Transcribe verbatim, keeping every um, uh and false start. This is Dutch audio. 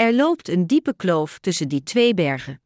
Er loopt een diepe kloof tussen die twee bergen.